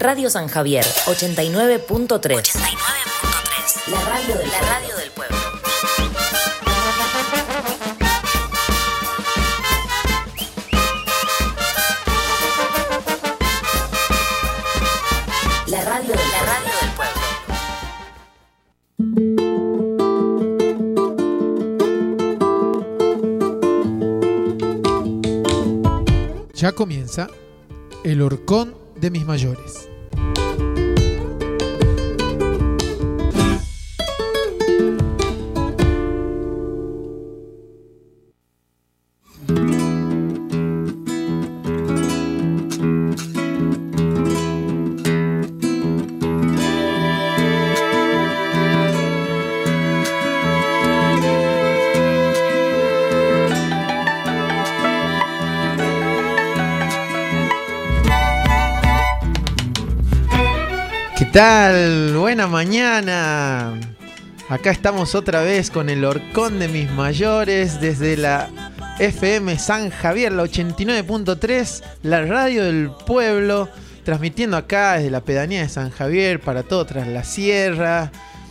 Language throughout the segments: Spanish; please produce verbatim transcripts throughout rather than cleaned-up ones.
Radio San Javier, ochenta y nueve punto tres. ochenta y nueve punto tres. La radio del, la radio del pueblo. La radio del, la radio del pueblo. Ya comienza El Horcón de mis mayores. ¿Qué tal? Buena mañana. Acá estamos otra vez con el Horcón de mis mayores desde la F M San Javier, la ochenta y nueve punto tres, la radio del pueblo, transmitiendo acá desde la pedanía de San Javier para todo tras la sierra.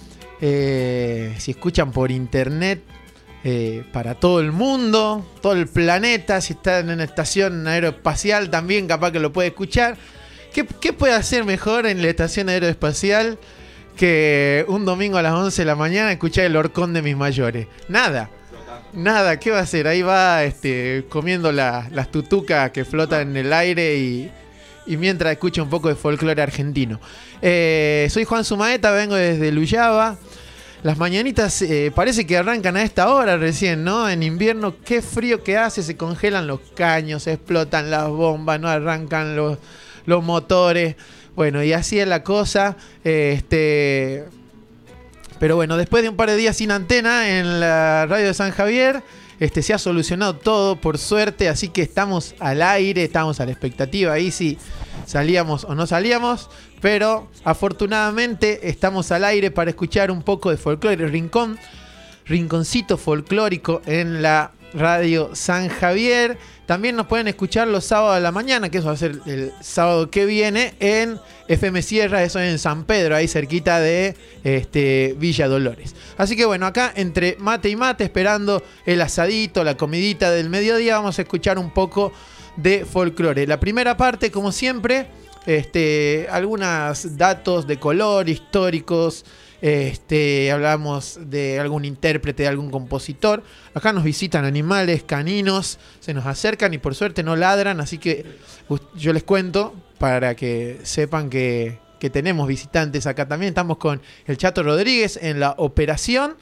Eh, si escuchan por internet, eh, para todo el mundo, todo el planeta. Si están en una estación aeroespacial también capaz que lo puede escuchar. ¿Qué, ¿Qué puede hacer mejor en la estación aeroespacial que un domingo a las once de la mañana escuchar el Horcón de mis mayores? Nada, nada, ¿qué va a hacer? Ahí va este, comiendo la, las tutucas que flotan en el aire y, y mientras escucha un poco de folclore argentino. Eh, soy Juan Sumaeta, vengo desde Luyaba. Las mañanitas eh, parece que arrancan a esta hora recién, ¿no? En invierno, qué frío que hace, se congelan los caños, se explotan las bombas, no arrancan los... los motores, bueno, y así es la cosa, este, pero bueno, después de un par de días sin antena en la radio de San Javier, este, se ha solucionado todo por suerte, así que estamos al aire, estamos a la expectativa ahí si salíamos o no salíamos, pero afortunadamente estamos al aire para escuchar un poco de folclore, rincón, rinconcito folclórico en la radio San Javier. También nos pueden escuchar los sábados a la mañana, que eso va a ser el sábado que viene, en F M Sierra, eso es en San Pedro, ahí cerquita de este, Villa Dolores. Así que bueno, acá entre mate y mate, esperando el asadito, la comidita del mediodía, vamos a escuchar un poco de folclore. La primera parte, como siempre, este, algunos datos de color, históricos. Este, hablamos de algún intérprete, de algún compositor. Acá nos visitan animales caninos, se nos acercan y por suerte no ladran, así que yo les cuento para que sepan que, que tenemos visitantes acá también. Estamos con el Chato Rodríguez en la operación.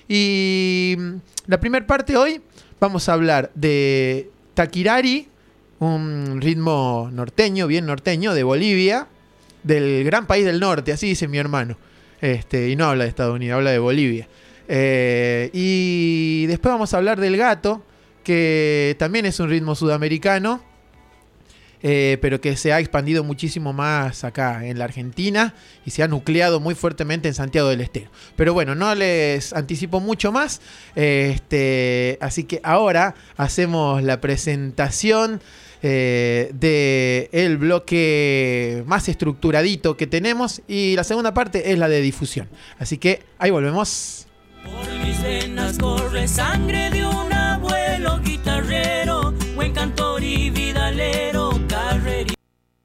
Y la primera parte hoy vamos a hablar de taquirari, un ritmo norteño, bien norteño, de Bolivia, del gran país del norte, así dice mi hermano. Este, y no habla de Estados Unidos, habla de Bolivia. Eh, y después vamos a hablar del gato, que también es un ritmo sudamericano, eh, pero que se ha expandido muchísimo más acá en la Argentina y se ha nucleado muy fuertemente en Santiago del Estero. Pero bueno, no les anticipo mucho más. Este, así que ahora hacemos la presentación Eh, de el bloque más estructuradito que tenemos y la segunda parte es la de difusión. Así que ahí volvemos. Por mis venas corre sangre de un abuelo guitarrero, buen cantor y vidalero, carrerista.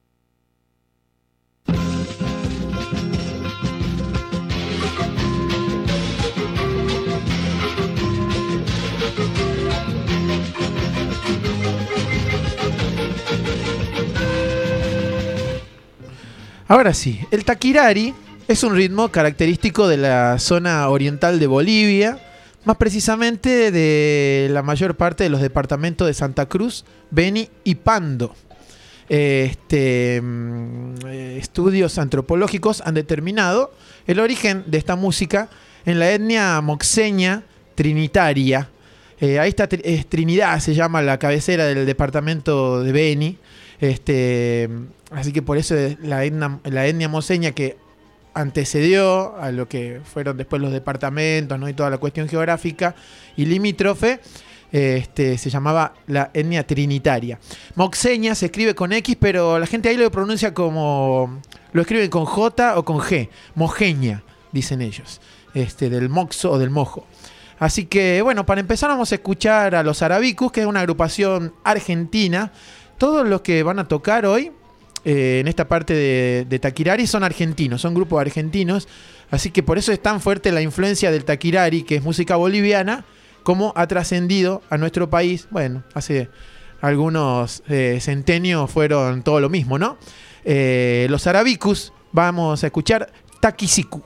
Ahora sí, el taquirari es un ritmo característico de la zona oriental de Bolivia, más precisamente de la mayor parte de los departamentos de Santa Cruz, Beni y Pando. Este, estudios antropológicos han determinado el origen de esta música en la etnia moxeña trinitaria. Eh, ahí está eh, Trinidad, se llama la cabecera del departamento de Beni. Este, así que por eso la etnia, la etnia moxeña que antecedió a lo que fueron después los departamentos, ¿no? Y toda la cuestión geográfica y limítrofe, este, se llamaba la etnia trinitaria. Moxeña se escribe con X, pero la gente ahí lo pronuncia como, lo escriben con J o con G, mojeña, dicen ellos, este, del moxo o del mojo. Así que, bueno, para empezar vamos a escuchar a los Arabicus, que es una agrupación argentina. Todos los que van a tocar hoy eh, en esta parte de, de Taquirari son argentinos, son grupos argentinos. Así que por eso es tan fuerte la influencia del Taquirari, que es música boliviana, como ha trascendido a nuestro país. Bueno, hace algunos eh, centenios fueron todo lo mismo, ¿no? Eh, los Arabicus, vamos a escuchar Taquisicu.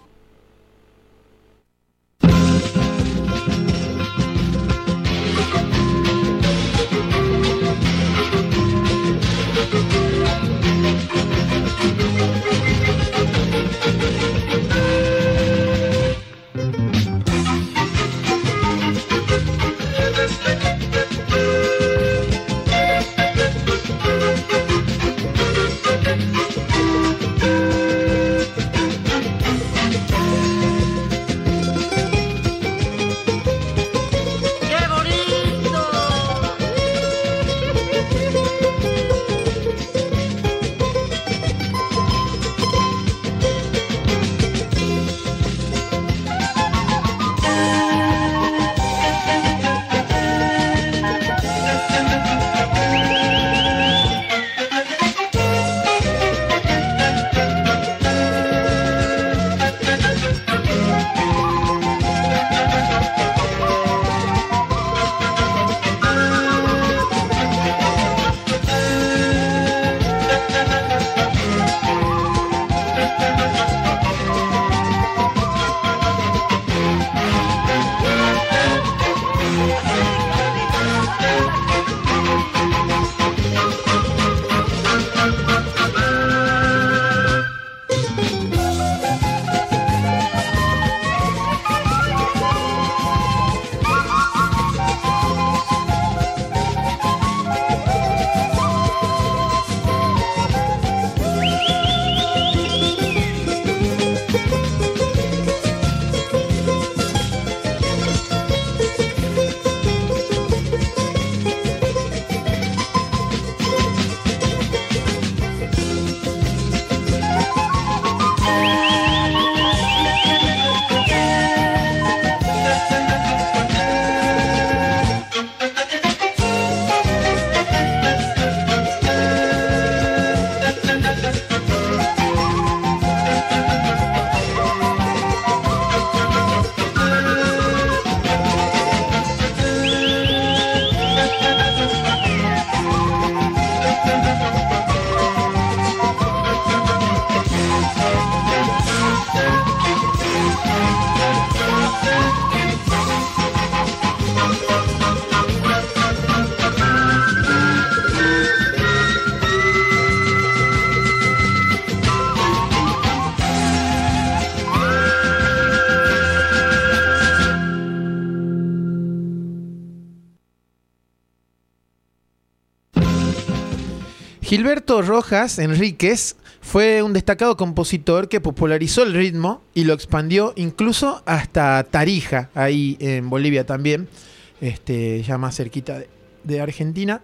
Gilberto Rojas Enríquez fue un destacado compositor que popularizó el ritmo y lo expandió incluso hasta Tarija, ahí en Bolivia también, este, ya más cerquita de, de Argentina.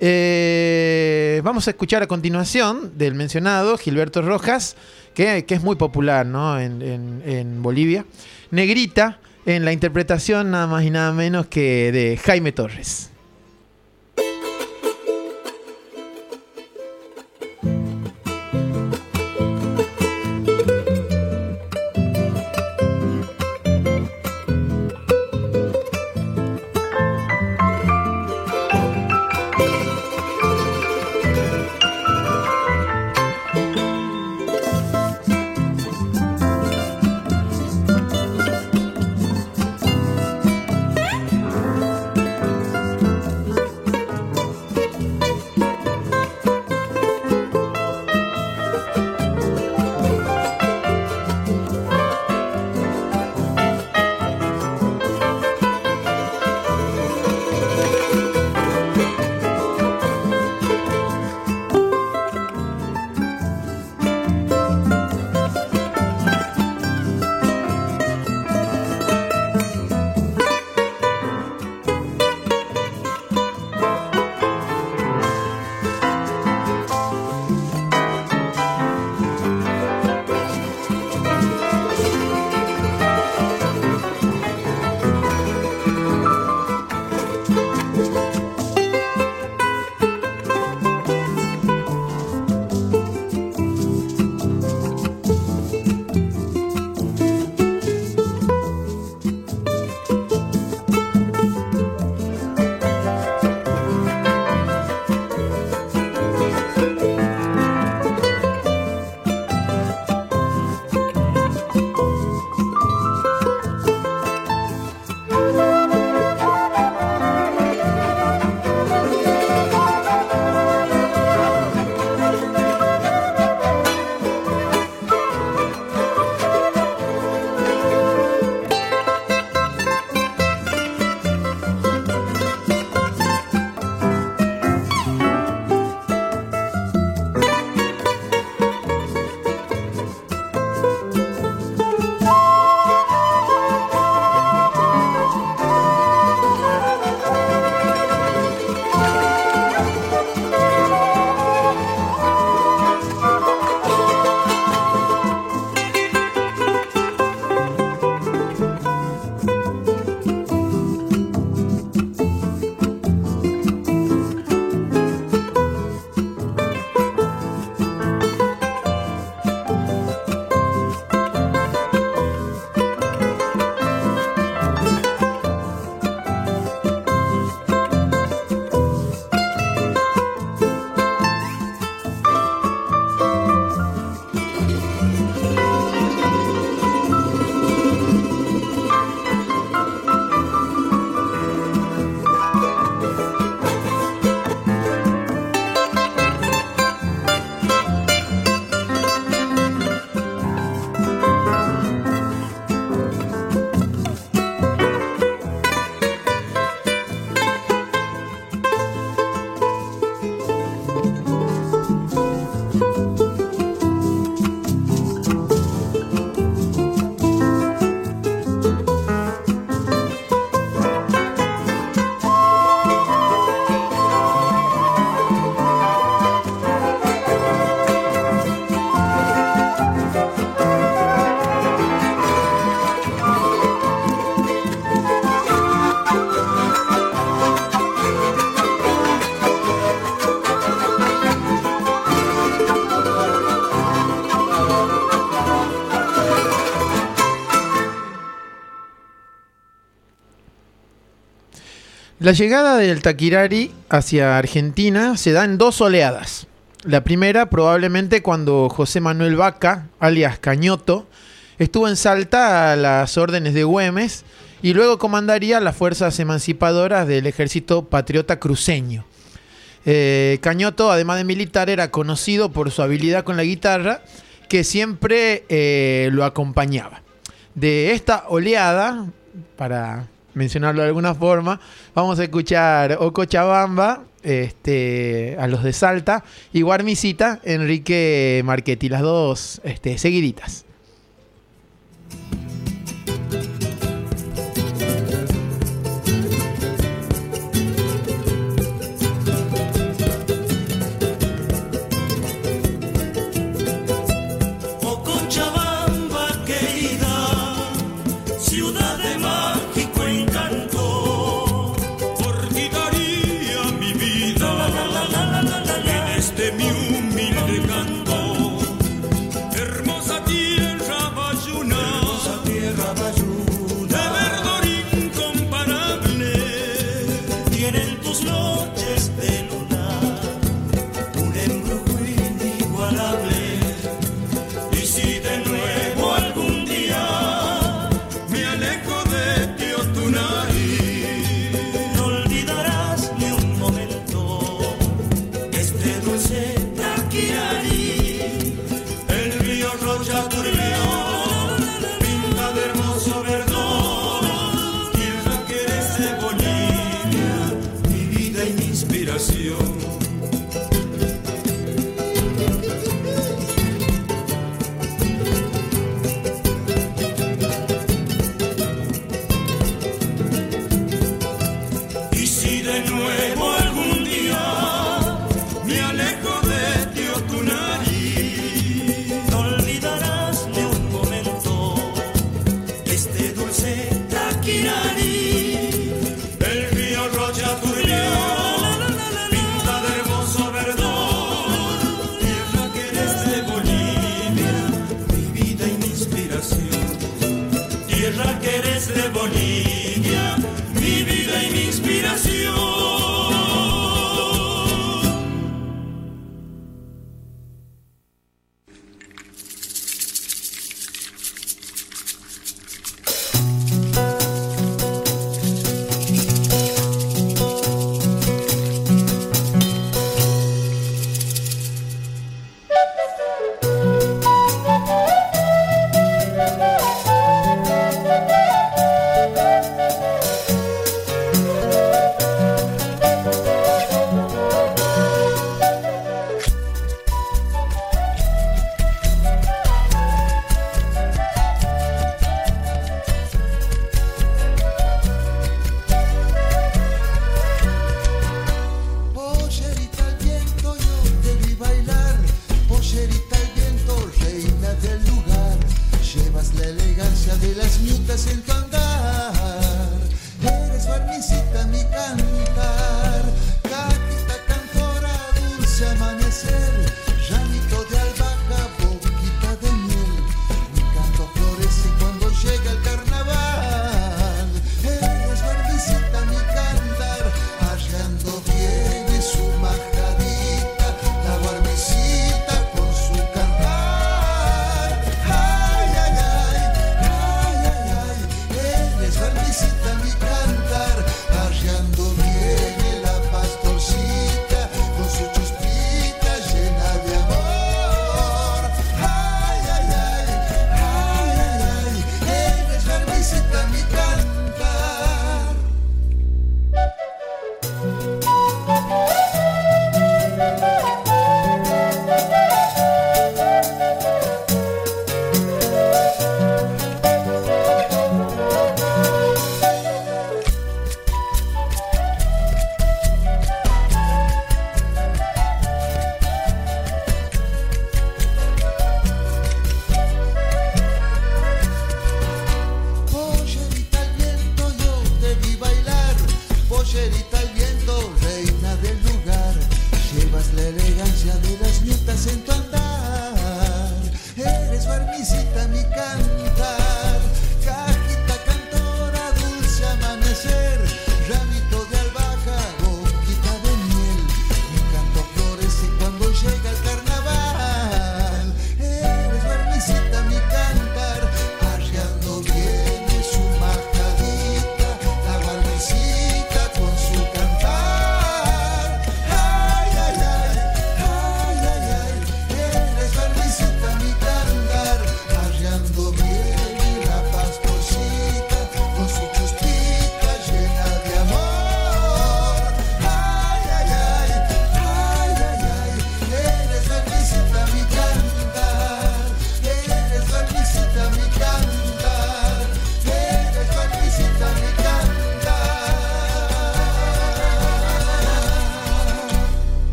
Eh, vamos a escuchar a continuación del mencionado Gilberto Rojas, que, que es muy popular, ¿no? en, en, en Bolivia. Negrita, en la interpretación nada más y nada menos que de Jaime Torres. La llegada del taquirari hacia Argentina se da en dos oleadas. La primera probablemente cuando José Manuel Vaca, alias Cañoto, estuvo en Salta a las órdenes de Güemes y luego comandaría las fuerzas emancipadoras del Ejército Patriota Cruceño. Eh, Cañoto, además de militar, era conocido por su habilidad con la guitarra, que siempre eh, lo acompañaba. De esta oleada, para mencionarlo de alguna forma, vamos a escuchar O Cochabamba, este, a los de Salta, y Guarmisita, Enrique Marchetti, las dos este, seguiditas.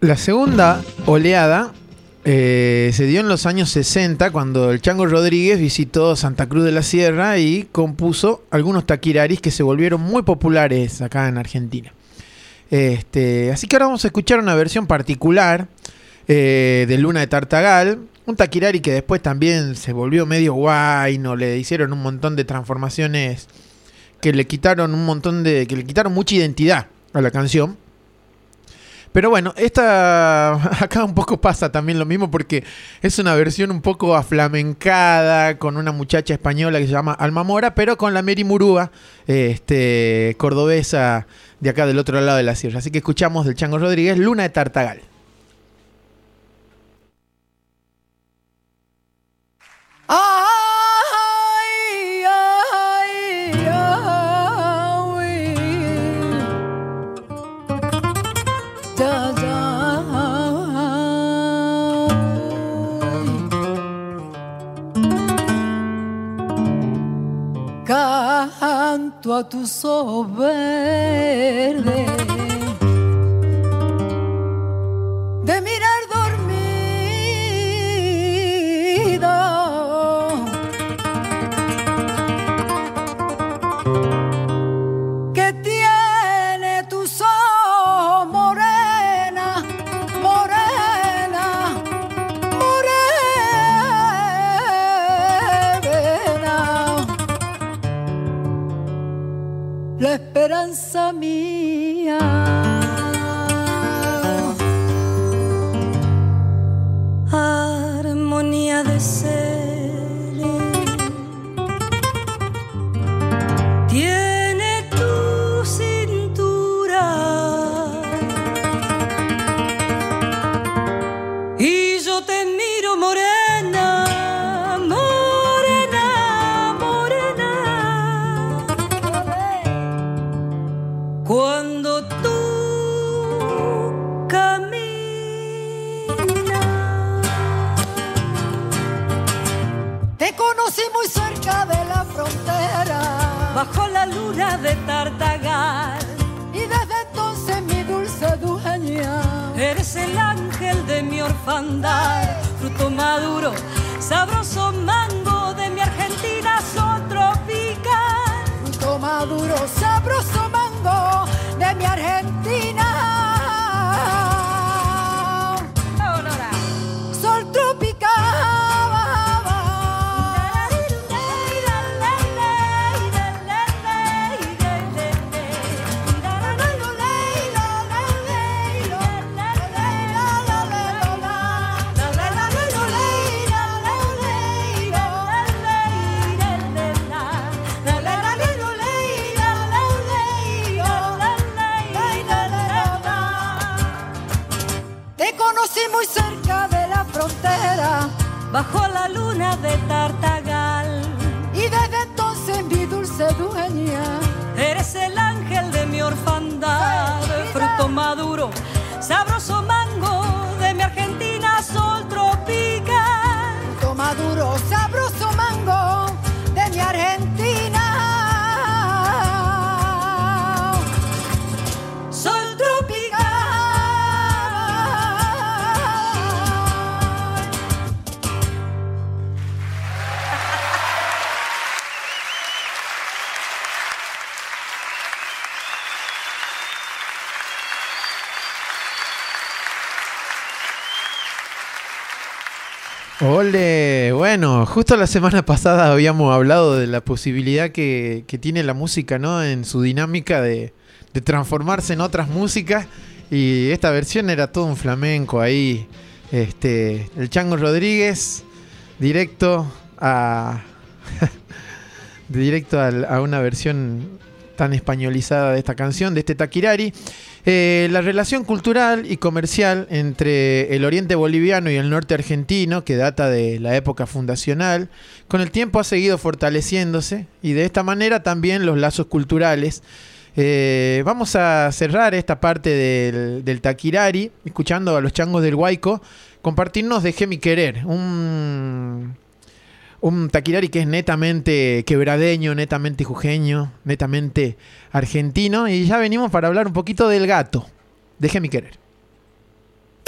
La segunda oleada eh, se dio en los años sesenta, cuando el Chango Rodríguez visitó Santa Cruz de la Sierra y compuso algunos taquiraris que se volvieron muy populares acá en Argentina. Este, así que ahora vamos a escuchar una versión particular eh, de Luna de Tartagal, un taquirari que después también se volvió medio guay, no le hicieron un montón de transformaciones que le quitaron un montón de, que le quitaron mucha identidad a la canción. Pero bueno, esta acá un poco pasa también lo mismo, porque es una versión un poco aflamencada con una muchacha española que se llama Alma Mora, pero con la Mary Murúa, este, cordobesa de acá del otro lado de la sierra. Así que escuchamos del Chango Rodríguez, Luna de Tartagal. Ay, ay, ay, da, da, canto a tus ojos verdes de mirar dormido, que tiene tus ojos morena, morena, morena, la esperanza mía. Armonía de ser, tiene tu cintura y yo te miro morena, morena, morena, cuando tú caminas. Te conocí muy cerca de la frontera, bajo la luna de Tartagal, y desde entonces mi dulce dueña, eres el ángel de mi orfandad, fruto maduro, sabroso mango de mi Argentina sol tropical, fruto maduro, sabroso mango de mi Argentina sol tropical. Te conocí muy cerca de la frontera, bajo la luna de Tartagal, y desde entonces mi dulce dueña, eres el ángel de mi orfandad, fruto maduro, sabroso mango de mi Argentina sol tropical, fruto maduro, sabroso mango de mi Argentina sol tropical. Ole, bueno, justo la semana pasada habíamos hablado de la posibilidad que, que tiene la música, ¿no? En su dinámica de, de transformarse en otras músicas, y esta versión era todo un flamenco ahí. Este, el Chango Rodríguez, directo a directo a, a una versión tan españolizada de esta canción, de este taquirari. Eh, la relación cultural y comercial entre el oriente boliviano y el norte argentino, que data de la época fundacional, con el tiempo ha seguido fortaleciéndose, y de esta manera también los lazos culturales. Eh, vamos a cerrar esta parte del, del taquirari escuchando a los Changos del Guayco compartirnos Dejé mi querer, un... Un taquirari que es netamente quebradeño, netamente jujeño, netamente argentino. Y ya venimos para hablar un poquito del gato. Dejé mi querer.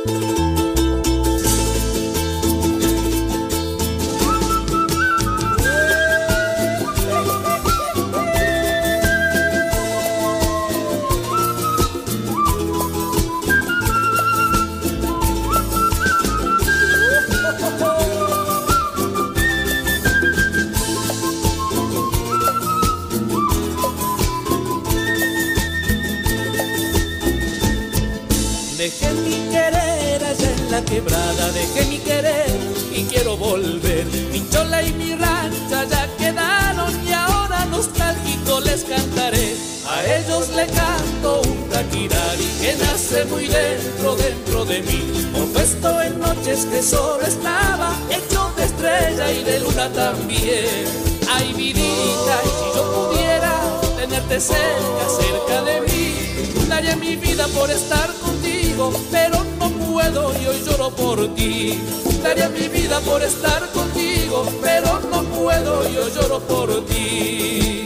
Dejé mi querer allá en la quebrada, dejé mi querer y quiero volver. Mi chola y mi rancha ya quedaron y ahora nostálgico les cantaré. A ellos le canto un taquirari que nace muy dentro, dentro de mí. Compuesto en noches que solo estaba hecho de estrella y de luna también. Ay, vidita, y si yo pudiera tenerte cerca, cerca de mí, daría mi vida por estar contigo, pero no puedo y hoy lloro por ti. Daría mi vida por estar contigo, pero no puedo y hoy lloro por ti.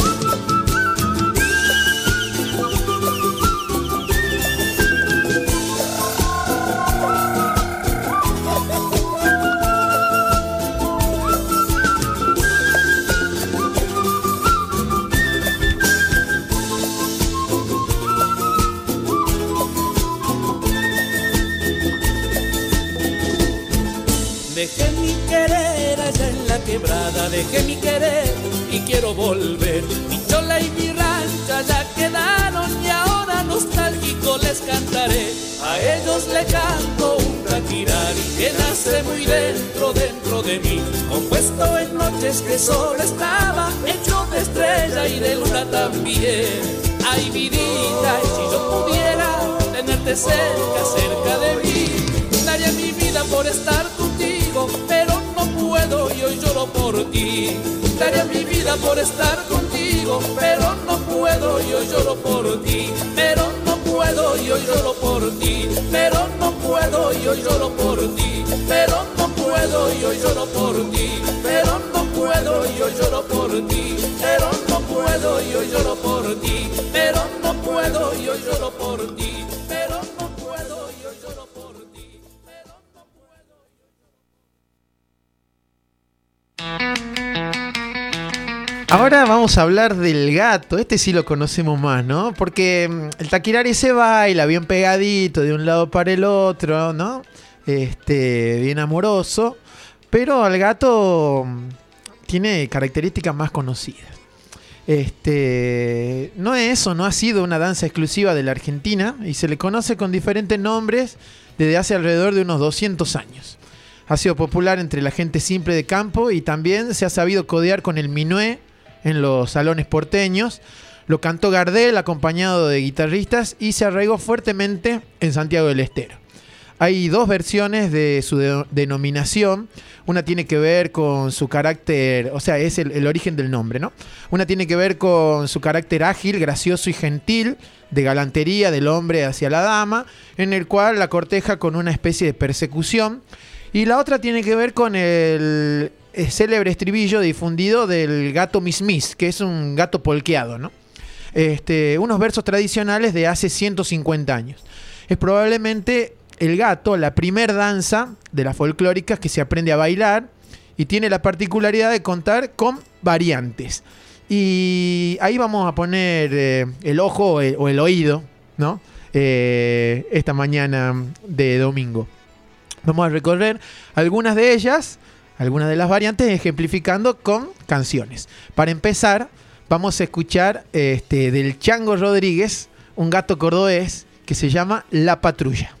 Dejé mi querer allá en la quebrada, dejé mi querer y quiero volver. Mi chola y mi rancha ya quedaron y ahora nostálgico les cantaré. A ellos le canto un taquirari que nace muy dentro, dentro de mí. Compuesto en noches que solo estaba hecho de estrella y de luna también. Ay, vidita, y si yo pudiera tenerte cerca, cerca de mí, daría mi vida por estar contigo, pero no puedo y hoy lloro por ti. Daría mi vida por estar contigo, pero no puedo y hoy lloro por ti. Pero no puedo y hoy lloro por ti. Pero no puedo y hoy lloro por ti. Pero no puedo y hoy lloro por ti. Pero no puedo y hoy lloro por ti. Pero no puedo y hoy lloro por ti. Pero no puedo y hoy lloro por ti. Pero no puedo y hoy lloro por ti. Ahora vamos a hablar del gato. Este sí lo conocemos más, ¿no? Porque el taquirari se baila bien pegadito de un lado para el otro, ¿no? Este, bien amoroso. Pero el gato tiene características más conocidas. Este, no es eso, no ha sido una danza exclusiva de la Argentina y se le conoce con diferentes nombres desde hace alrededor de unos doscientos años. Ha sido popular entre la gente simple de campo y también se ha sabido codear con el minué en los salones porteños. Lo cantó Gardel acompañado de guitarristas y se arraigó fuertemente en Santiago del Estero. Hay dos versiones de su de- denominación. Una tiene que ver con su carácter, o sea, es el, el origen del nombre, ¿no? Una tiene que ver con su carácter ágil, gracioso y gentil, de galantería del hombre hacia la dama, en el cual la corteja con una especie de persecución. Y la otra tiene que ver con el, el célebre estribillo difundido del gato Mis Mis, que es un gato polqueado, ¿no? Este, unos versos tradicionales de hace ciento cincuenta años. Es probablemente el gato la primer danza de las folclóricas que se aprende a bailar y tiene la particularidad de contar con variantes. Y ahí vamos a poner eh, el ojo o el, o el oído, ¿no? Eh, esta mañana de domingo. Vamos a recorrer algunas de ellas, algunas de las variantes, ejemplificando con canciones. Para empezar, vamos a escuchar este, del Chango Rodríguez, un gato cordobés que se llama La Patrulla.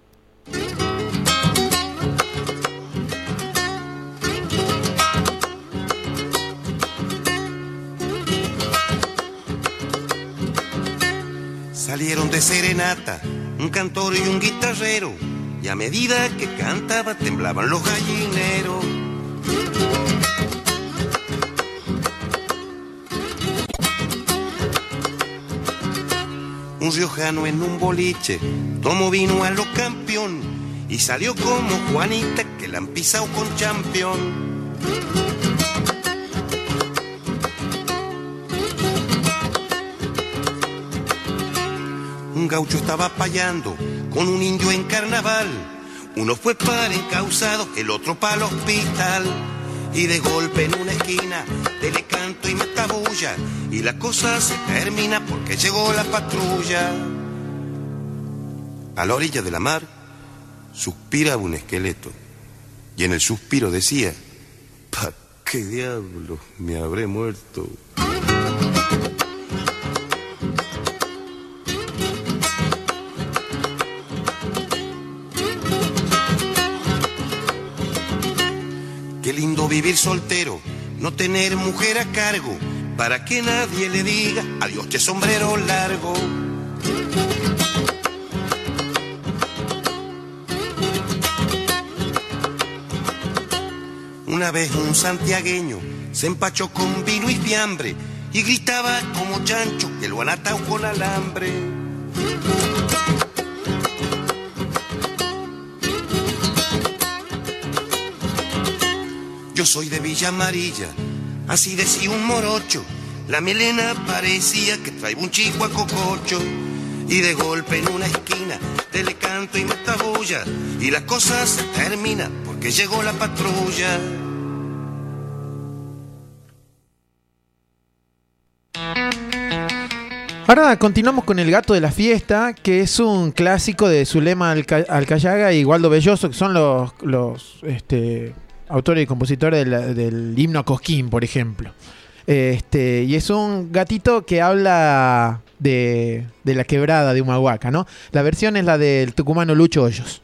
Salieron de serenata un cantor y un guitarrero, y a medida que cantaba temblaban los gallineros. Un riojano en un boliche tomó vino a lo campeón y salió como Juanita que la han pisado con champión. Un gaucho estaba payando con un indio en carnaval. Uno fue para encausado, el otro para el hospital. Y de golpe en una esquina, dele canto y meta bulla. Y la cosa se termina porque llegó la patrulla. A la orilla de la mar, suspiraba un esqueleto. Y en el suspiro decía: ¿pa' qué diablos me habré muerto? Qué lindo vivir soltero, no tener mujer a cargo, para que nadie le diga adiós, che sombrero largo. Una vez un santiagueño se empachó con vino y fiambre y gritaba como chancho que lo han atado con alambre. Yo soy de Villa Amarilla, así decía un morocho. La melena parecía que traía un chico a cococho. Y de golpe en una esquina, dele canto y meta bulla. Y la cosa se termina porque llegó la patrulla. Ahora continuamos con El Gato de la Fiesta, que es un clásico de Zulema Alca- Alcayaga y Waldo Belloso, que son los, los este, autores y compositores de la, del himno a Cosquín, por ejemplo. Este, y es un gatito que habla de, de la quebrada de Humahuaca, ¿no? La versión es la del tucumano Lucho Hoyos.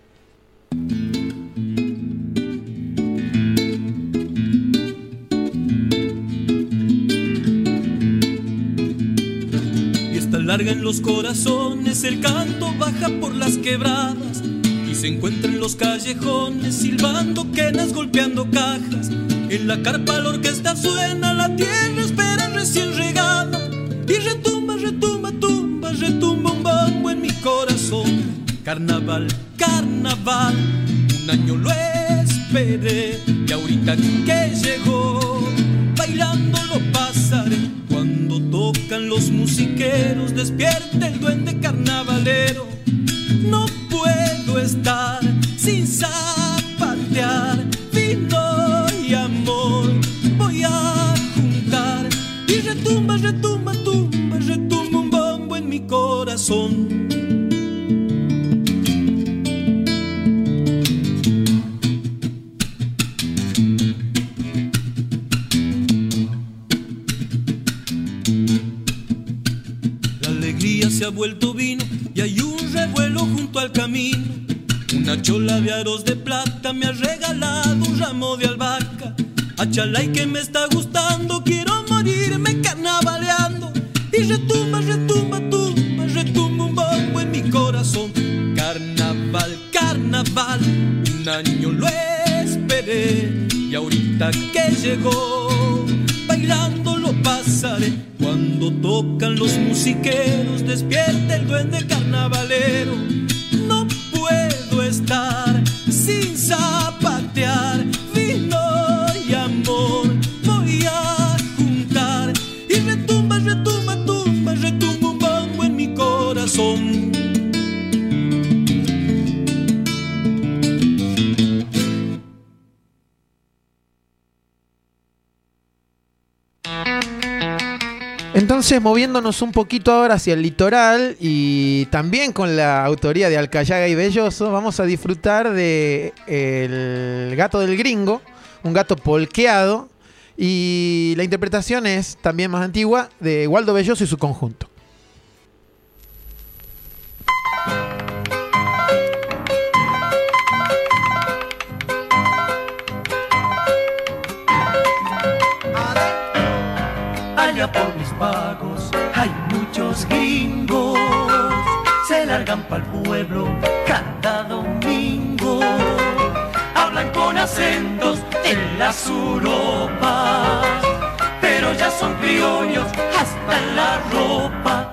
Larga en los corazones, el canto baja por las quebradas y se encuentra en los callejones, silbando quenas, golpeando cajas. En la carpa la orquesta suena, la tierra espera recién regada y retumba, retumba, tumba, retumba un bombo en mi corazón. Carnaval, carnaval, un año lo esperé y ahorita que llegó, bailando lo pasaré. Cuando tocan los musiqueros, despierta el duende carnavalero. No puedo estar sin zapatear, vino y amor voy a juntar. Y retumba, retumba, tumba, retumba un bombo en mi corazón. Se ha vuelto vino y hay un revuelo junto al camino. Una chola de aros de plata me ha regalado un ramo de albahaca. Achalay que me está gustando, quiero morirme carnavaleando. Y retumba, retumba, tumba, retumba un bombo en mi corazón. Carnaval, carnaval, un año lo esperé y ahorita que llegó, bailando lo pasaré. Cuando tocan los musiqueros, despierta el duende carnavalero. No puedo estar sin zapatear, vino y amor voy a juntar. Y retumba, retumba, tumba, retumba un bombo en mi corazón. Entonces, moviéndonos un poquito ahora hacia el litoral y también con la autoría de Alcayaga y Belloso, vamos a disfrutar de El Gato del Gringo, un gato polqueado, y la interpretación es también más antigua, de Waldo Belloso y su conjunto. Allá por mis pagos hay muchos gringos, se largan pa'l pueblo cada domingo. Hablan con acentos de las Europas, pero ya son criollos hasta en la ropa.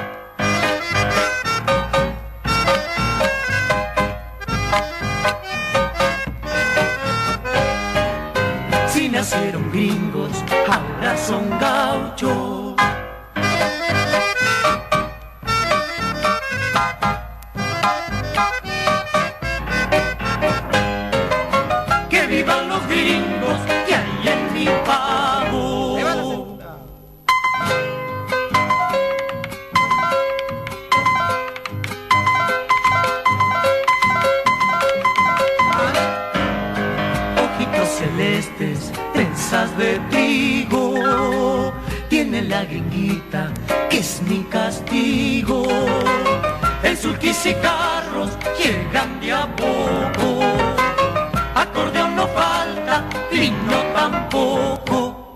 Si nacieron gringos, ahora son gauchos. cabezas de trigo. Tiene la gringuita que es mi castigo. En sulquis y carros llegan de a poco. Acordeón no falta, himno tampoco.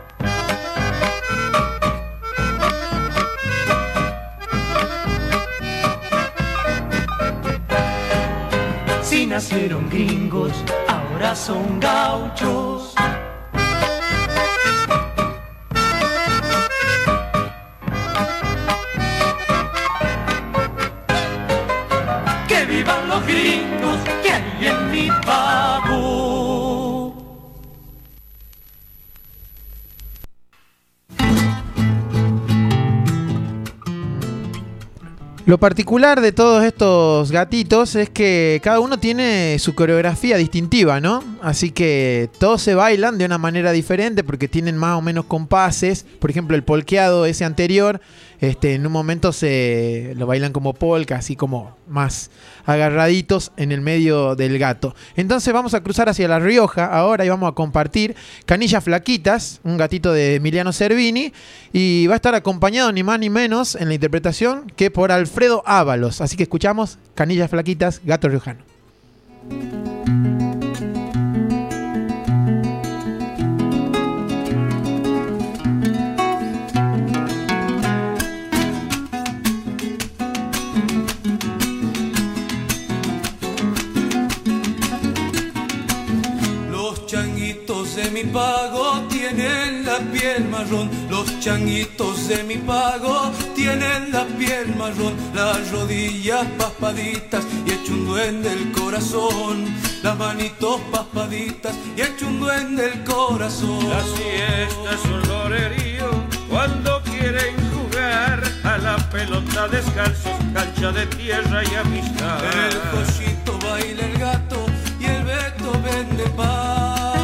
Si nacieron gringos, ahora son gauchos. Que vivan los gringos que hay en mi pago. Lo particular de todos estos gatitos es que cada uno tiene su coreografía distintiva, ¿no? Así que todos se bailan de una manera diferente porque tienen más o menos compases. Por ejemplo, el polqueado ese anterior, este, en un momento se lo bailan como polka, así como más agarraditos en el medio del gato. Entonces vamos a cruzar hacia La Rioja ahora y vamos a compartir Canillas Flaquitas, un gatito de Emiliano Cervini, y va a estar acompañado ni más ni menos en la interpretación que por Alfredo Ábalos. Así que escuchamos Canillas Flaquitas, Gato Riojano. De mi pago tienen la piel marrón, los changuitos de mi pago tienen la piel marrón, las rodillas paspaditas y hecho un duende el corazón, las manitos paspaditas y hecho un duende el corazón. La siesta es un lorerío cuando quieren jugar a la pelota descalzos, cancha de tierra y amistad. El cochito baila el gato y el Beto vende pan.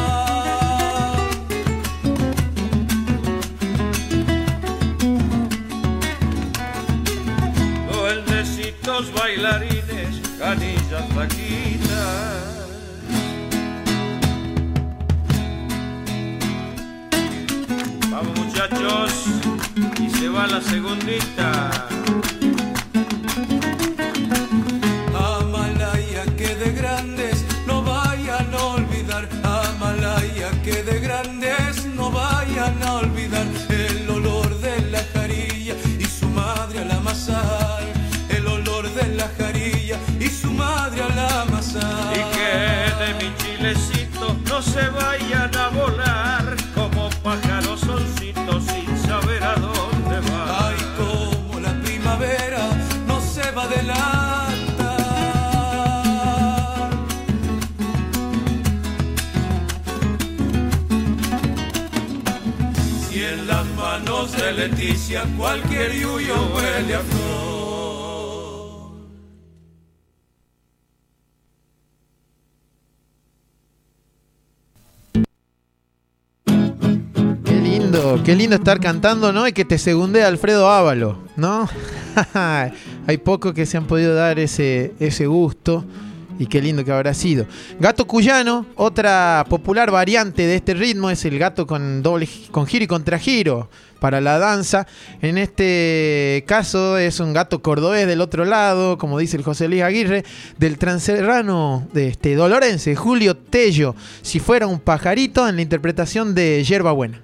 Los bailarines, canillas flaquitas. Vamos muchachos, y se va la segundita. Amalaya que de grandes no vayan a olvidar, Amalaya que de grandes no vayan a olvidar el olor de la jarilla y su madre al amasar. De la jarilla y su madre al amasar. Y que de mi chilecito no se vayan a volar como pájaros soncitos sin saber a dónde van. Ay, como la primavera no se va a adelantar. Si en las manos de Leticia cualquier yuyo huele a flor. Qué lindo estar cantando, ¿no? Y que te segundee Alfredo Ávalo, ¿no? Hay pocos que se han podido dar ese, ese gusto. Y qué lindo que habrá sido. Gato cuyano, otra popular variante de este ritmo, es el gato con doble con giro y contragiro para la danza. En este caso es un gato cordobés del otro lado, como dice el José Luis Aguirre, del transerrano de este dolorense Julio Tello, Si fuera un pajarito, en la interpretación de Yerba Buena.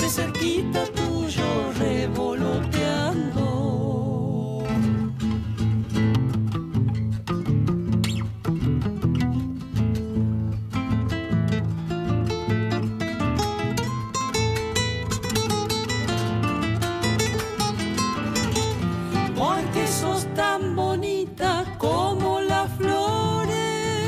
estoy cerquita tuyo revoloteando. Porque sos tan bonita como las flores.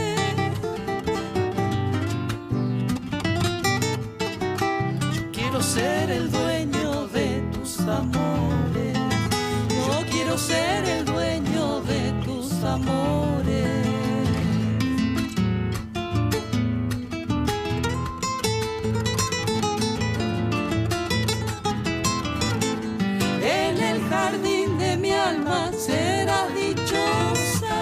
Yo quiero ser el dueño de tus amores. Yo quiero ser el dueño de tus amores. En el jardín de mi alma serás dichosa.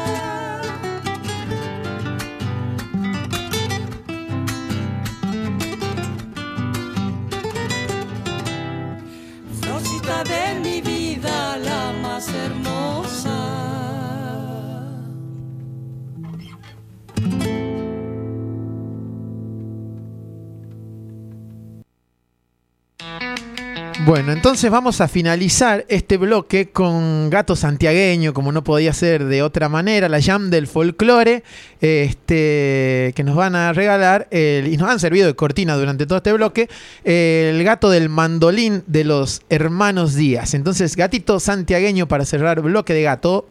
Florcita de mi vida, la más hermosa. Bueno, entonces vamos a finalizar este bloque con Gato Santiagueño, como no podía ser de otra manera, la jam del folclore, este, que nos van a regalar, el, y nos han servido de cortina durante todo este bloque, el gato del mandolín de los hermanos Díaz. Entonces, Gatito Santiagueño para cerrar bloque de gato.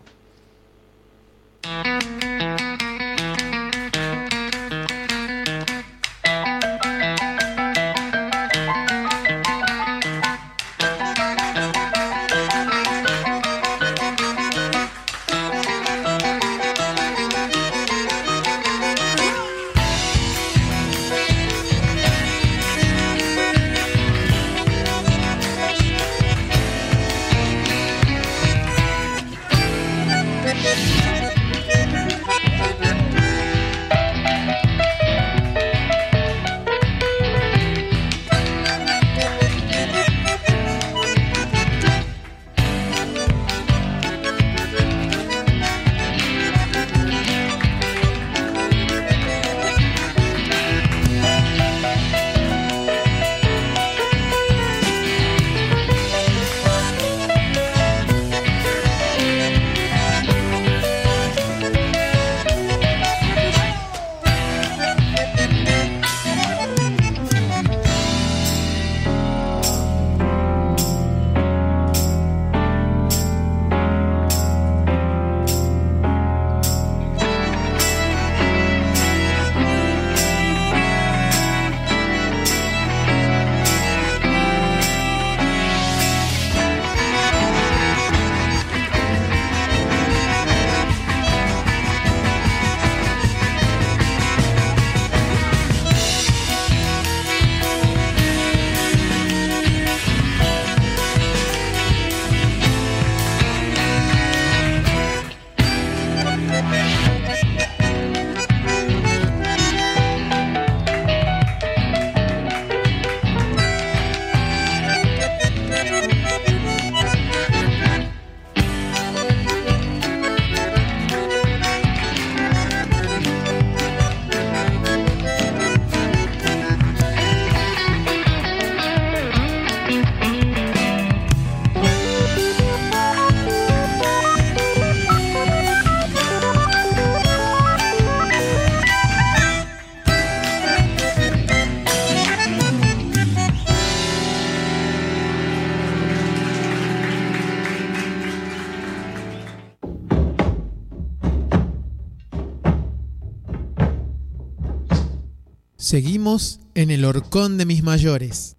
Seguimos en el horcón de mis mayores.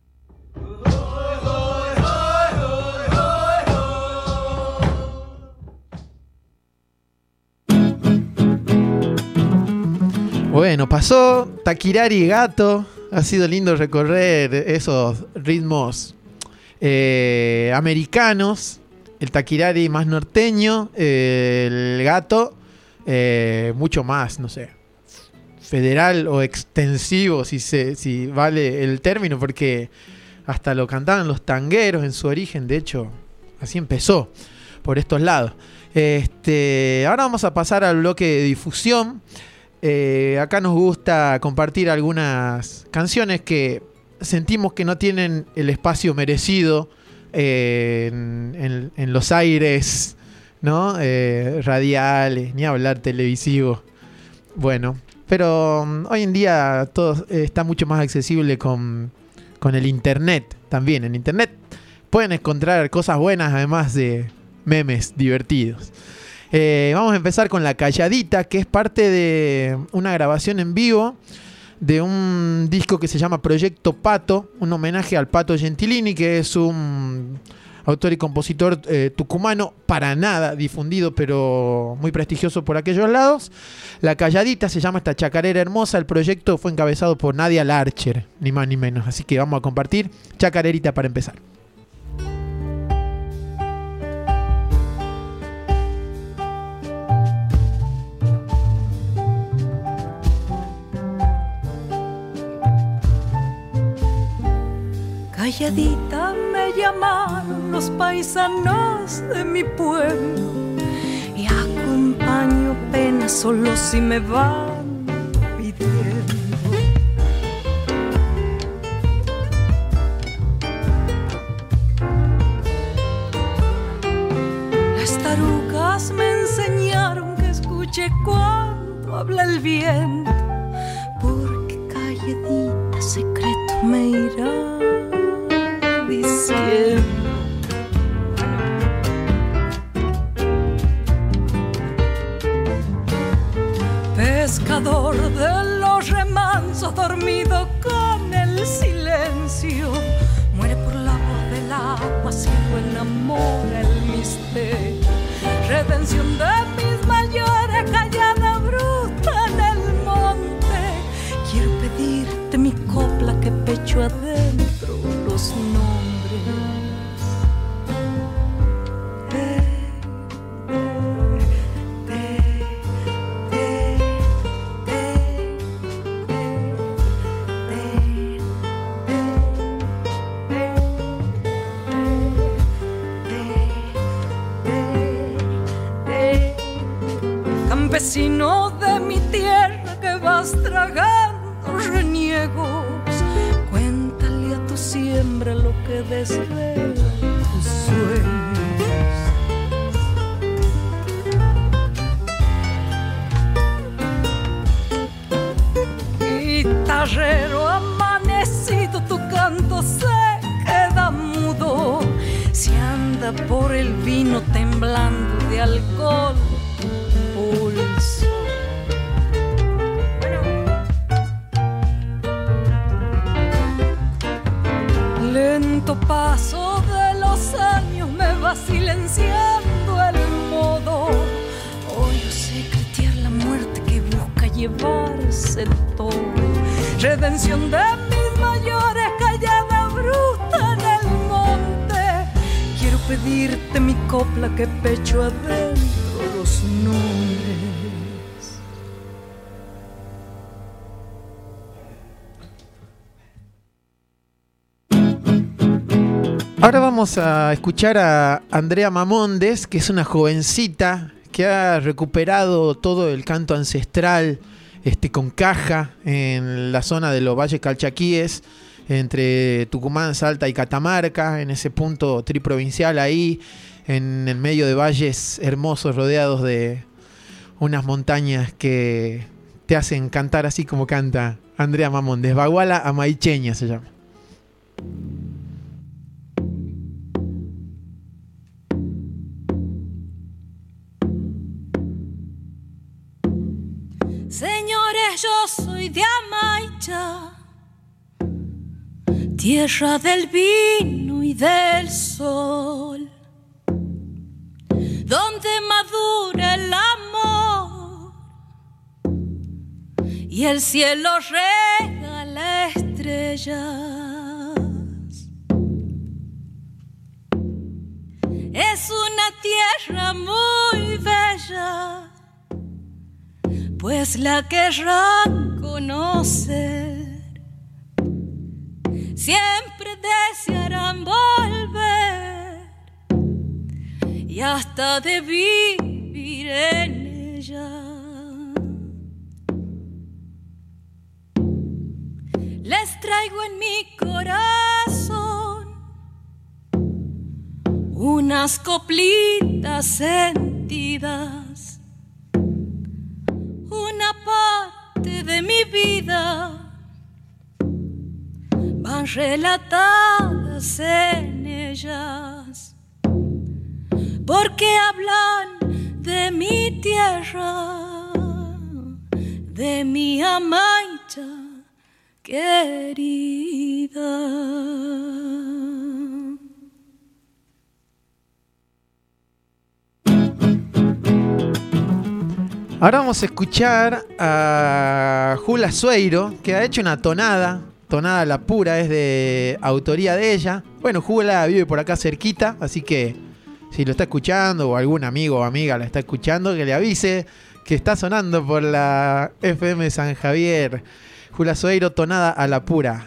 Bueno, pasó Taquirari Gato. Ha sido lindo recorrer esos ritmos eh, americanos. El Taquirari más norteño, eh, el Gato eh, mucho más, no sé, federal o extensivo, si, se, si vale el término, porque hasta lo cantaban los tangueros en su origen. De hecho, así empezó por estos lados. Este, ahora vamos a pasar al bloque de difusión. Eh, acá nos gusta compartir algunas canciones que sentimos que no tienen el espacio merecido eh, en, en, en los aires, ¿no? Eh, radiales, ni hablar televisivo. Bueno, pero um, hoy en día todo eh, está mucho más accesible con, con el internet también. En internet pueden encontrar cosas buenas además de memes divertidos. Eh, vamos a empezar con La Calladita, que es parte de una grabación en vivo de un disco que se llama Proyecto Pato, un homenaje al Pato Gentilini, que es un autor y compositor eh, tucumano, para nada difundido, pero muy prestigioso por aquellos lados. La Calladita se llama esta chacarera hermosa. El proyecto fue encabezado por Nadia Larcher, ni más ni menos. Así que vamos a compartir Chacarerita para empezar. Calladita me llamaron los paisanos de mi pueblo y acompaño penas solo si me van pidiendo. Las tarugas me enseñaron que escuche cuando habla el viento, porque calladita secreto me irá diciendo. Pescador de los remansos, dormido con el silencio, muere por la voz del agua, ciego enamora el misterio. Redención de mis mayores, callada bruta en el monte. Quiero pedirte mi copla que pecho adentro los nombres. Campesino de mi tierra que vas tragando reniegos, cuéntale a tu siembra lo que desvela tus sueños. Guitarrero amanecido, tu canto se queda mudo, si anda por el vino temblando de alcohol pulso. Lento paso de los años me va silenciando el modo. Hoy yo sé critiar la muerte que busca llevarse todo. Redención de mis mayores, callada bruta en el monte. Quiero pedirte mi copla que pecho adentro los nombres. Ahora vamos a escuchar a Andrea Mamondes, que es una jovencita que ha recuperado todo el canto ancestral este, con caja en la zona de los Valles Calchaquíes, entre Tucumán, Salta y Catamarca, en ese punto triprovincial ahí, en el medio de valles hermosos rodeados de unas montañas que te hacen cantar así como canta Andrea Mamondes. Baguala Amaicheña se llama. Señores, yo soy de Amaicha, tierra del vino y del sol, donde madura el amor y el cielo regala estrellas. Es una tierra muy bella, pues la querrán conocer. Siempre desearán volver y hasta de vivir en ella. les traigo en mi corazón unas coplitas sentidas, una parte de mi vida van relatadas en ellas, porque hablan de mi tierra, de mi Amaicha querida. Ahora vamos a escuchar a Jula Sueiro, que ha hecho una tonada. Tonada La Pura, es de autoría de ella. Bueno, Jula vive por acá cerquita, así que si lo está escuchando o algún amigo o amiga la está escuchando, que le avise que está sonando por la F M San Javier. Jula Sueiro, Tonada a La Pura.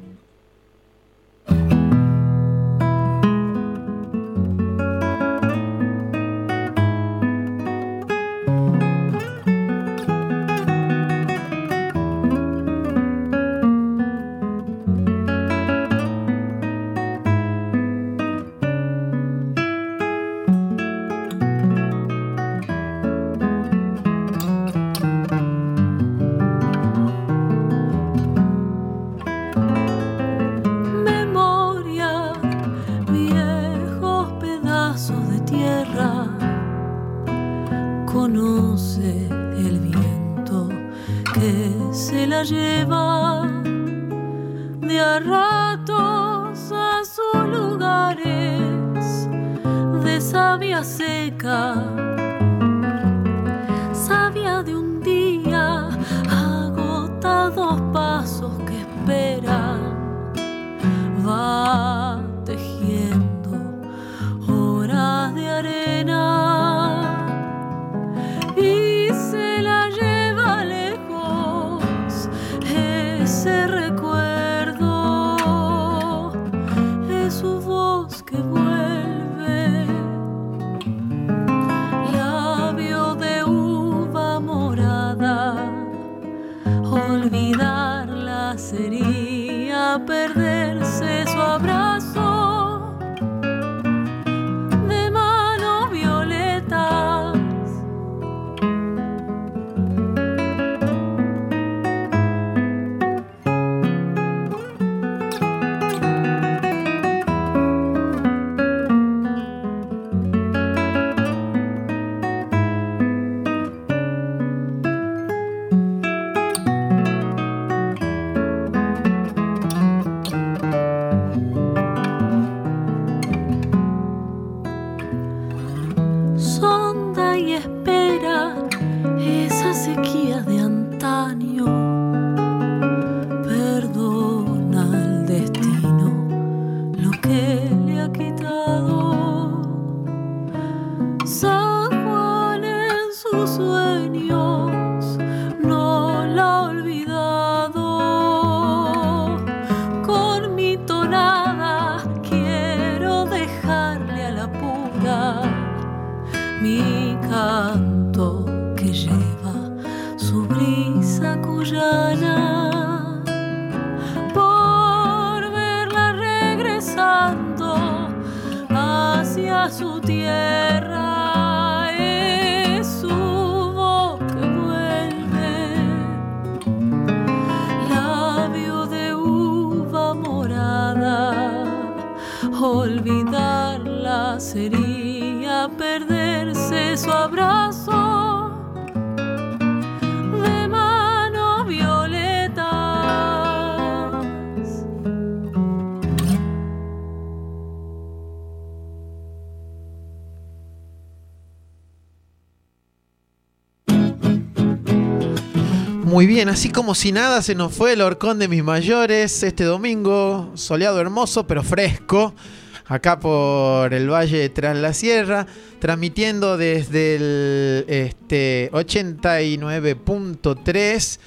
Muy bien, así como si nada se nos fue el horcón de mis mayores este domingo, soleado, hermoso, pero fresco, acá por el Valle Tras la Sierra, transmitiendo desde el este, ochenta y nueve punto tres.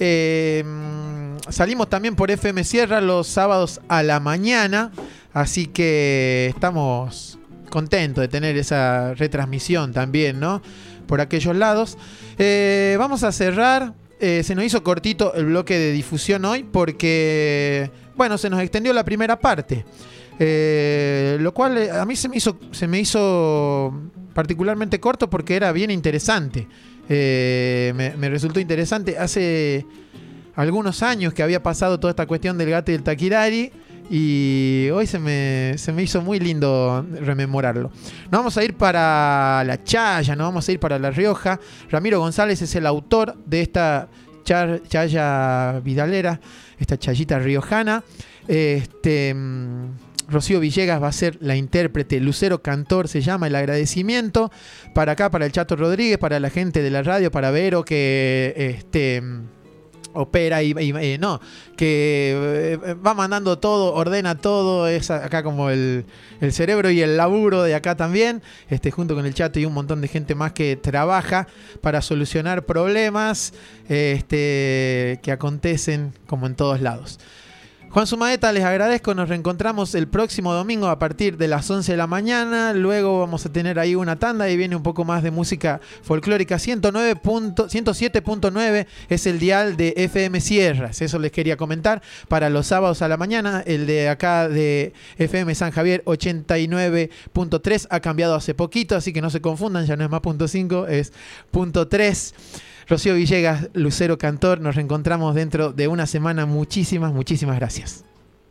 Eh, salimos también por F M Sierra los sábados a la mañana, así que estamos contentos de tener esa retransmisión también, ¿no? Por aquellos lados. Eh, vamos a cerrar eh, se nos hizo cortito el bloque de difusión hoy porque, bueno, se nos extendió la primera parte. Eh, lo cual eh, a mí se me hizo, se me hizo particularmente corto porque era bien interesante. Eh, me, me resultó interesante. Hace algunos años que había pasado toda esta cuestión del gato y el taquirari y hoy se me, se me hizo muy lindo rememorarlo. Nos vamos a ir para La Chaya, nos vamos a ir para La Rioja. Ramiro González es el autor de esta char, chaya vidalera, esta chayita riojana. Este... Rocío Villegas va a ser la intérprete, Lucero Cantor se llama El Agradecimiento, para acá, para el Chato Rodríguez, para la gente de la radio, para Vero que este, opera y, y eh, no, que eh, va mandando todo, ordena todo, es acá como el, el cerebro y el laburo de acá también, este, junto con el Chato y un montón de gente más que trabaja para solucionar problemas este, que acontecen como en todos lados. Juan Sumaeta, les agradezco, nos reencontramos el próximo domingo a partir de las once de la mañana, luego vamos a tener ahí una tanda y viene un poco más de música folclórica. ciento siete punto nueve es el dial de F M Sierras, eso les quería comentar, para los sábados a la mañana. El de acá de F M San Javier ochenta y nueve punto tres ha cambiado hace poquito, así que no se confundan, ya no es más punto cinco, es punto tres. Rocío Villegas, Lucero Cantor, nos reencontramos dentro de una semana. Muchísimas, muchísimas gracias.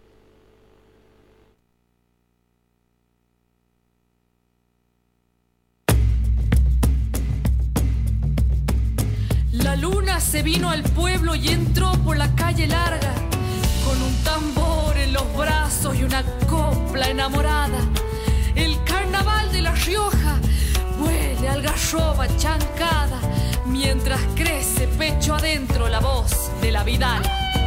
La luna se vino al pueblo y entró por la calle larga, con un tambor en los brazos y una copla enamorada. El carnaval de La Rioja huele a algarroba chancada, mientras crece pecho adentro la voz de la Vidal.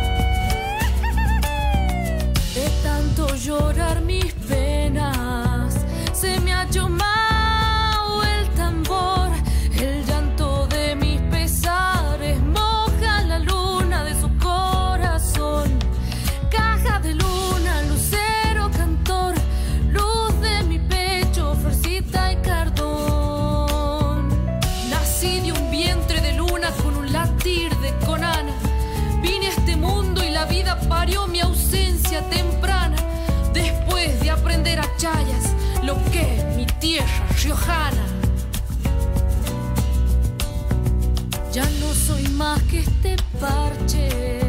De tanto llorar mis penas, se me ha chomado el tambor. El llanto de mis pesares moja la luna de su corazón. Caja de luna, lucero cantor, luz de mi pecho, florcita y cardón. Nací de un vientre de luna con un latir de conana. Vine a este mundo y la vida parió mi ausencia temprana. Después de aprender a chayas lo que es mi tierra riojana. Ya no soy más que este parche